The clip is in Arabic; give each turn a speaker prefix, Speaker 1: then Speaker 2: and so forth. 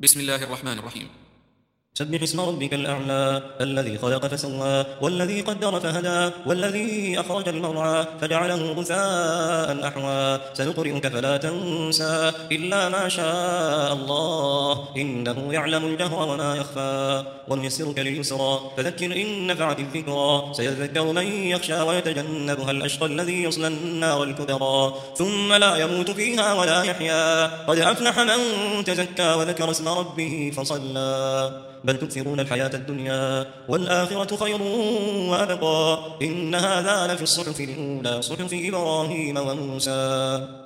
Speaker 1: بسم الله الرحمن الرحيم.
Speaker 2: سبح اسم ربك الأعلى الذي خلق فسوى والذي قدر فهدى والذي أخرج المرعى فجعله غثاء أحوى سنقرئك فلا تنسى إلا ما شاء الله إنه يعلم الجهر وما يخفى ونيسرك لليسرى فذكر إن نفعت الذكرى سيذكر من يخشى ويتجنبها الأشقى الذي يصلى النار الكبرى ثم لا يموت فيها ولا يحيا قد أفلح من تزكى وذكر اسم ربه فصلى بل تؤثرون الحياة الدنيا والآخرة خير وأبقى إن هذا لفي الصحف الأولى صحف إبراهيم وموسى.